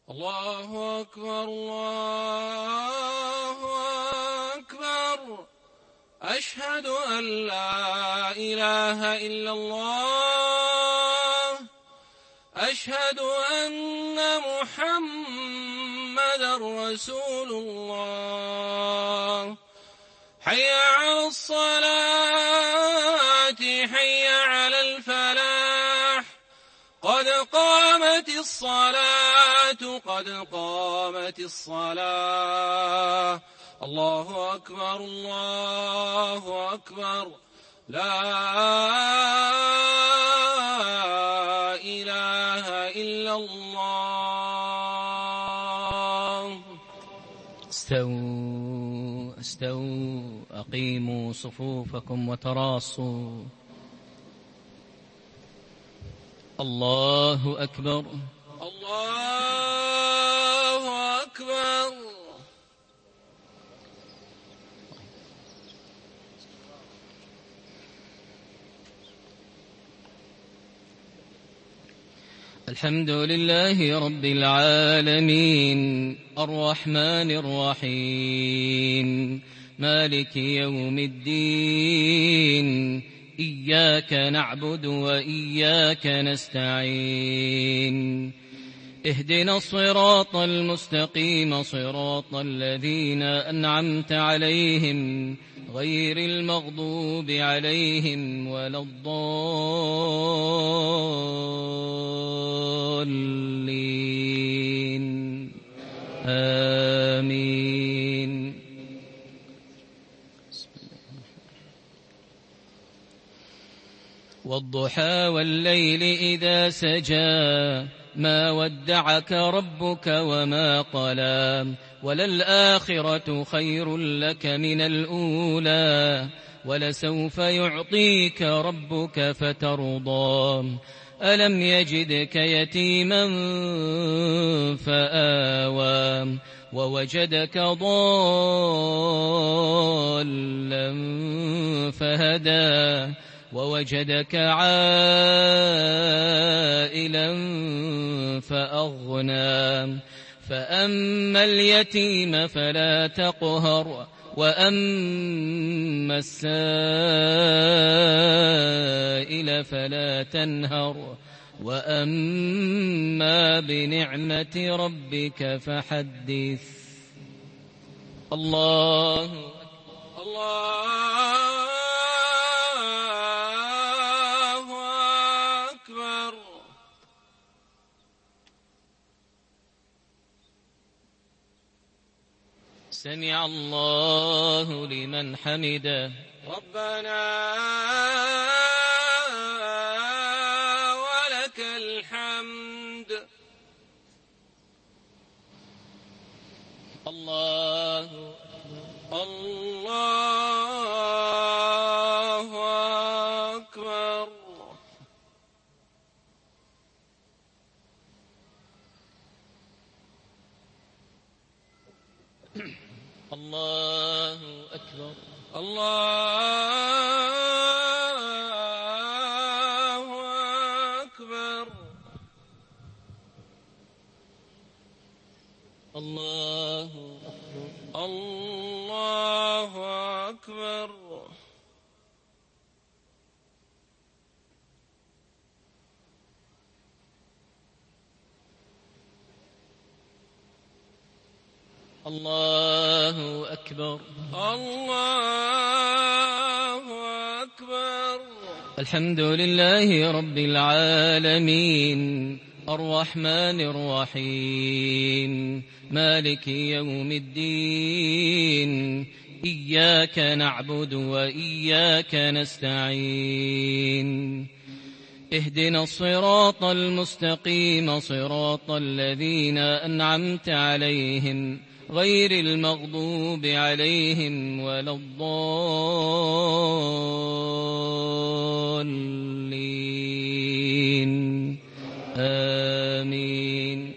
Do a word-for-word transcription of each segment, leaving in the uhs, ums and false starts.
الله أكبر الله أكبر. أشهد أن لا إله إلا الله. أشهد أن محمدا رسول الله. حي على الصلاة حي على الفلاح. قد قامت الصلاة قد قامت الصلاة. الله أكبر الله أكبر. لا إله إلا الله. استووا استووا أقيموا صفوفكم وتراصوا. الله أكبر الله أكبر. الحمد لله رب العالمين الرحمن الرحيم مالك يوم الدين. إياك نعبد وإياك نستعين. اهدنا الصراط المستقيم صراط الذين أنعمت عليهم غير المغضوب عليهم ولا الضالين. آمين. والضحى والليل إذا سجى ما ودعك ربك وما قلى وللآخرة خير لك من الأولى ولسوف يعطيك ربك فترضى. ألم يجدك يتيما فآوى ووجدك ضالا فهدى ووجدك عائلا فأغنى. فأما اليتيم فلا تقهر وأما السائل فلا تنهر وأما بنعمة ربك فحدث. الله الله أكبر. سمع الله لمن حمده. ربنا ولك الحمد. الله الله أكبر. الله أكبر. الله أكبر. الله أكبر. الله أكبر. الله أكبر. الله أكبر. الحمد لله رب العالمين الرحمن الرحيم مالك يوم الدين. إياك نعبد وإياك نستعين. اهدنا الصراط المستقيم صراط الذين أنعمت عليهم غير المغضوب عليهم ولا الضالين. آمين.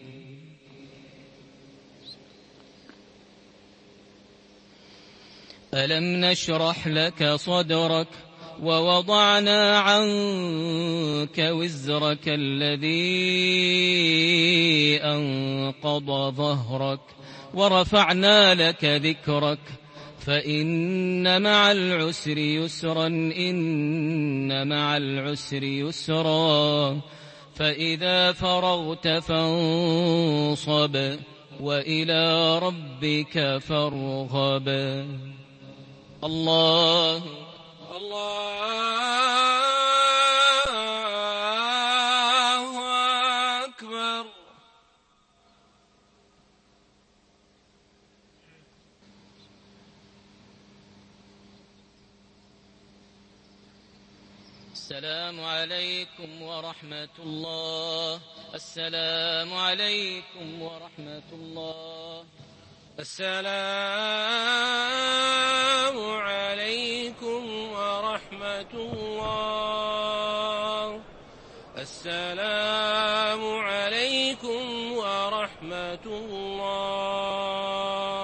ألم نشرح لك صدرك ووضعنا عنك وزرك الذي أنقض انقضى ظهرك ورفعنا لك ذكرك فإن مع العسر يسرا إن مع العسر يسرا فإذا فرغت فانصب وإلى ربك فارغب. الله الله أكبر. السلام عليكم ورحمة الله. السلام عليكم ورحمة الله. السلام عليكم ورحمة الله. السلام عليكم ورحمة الله.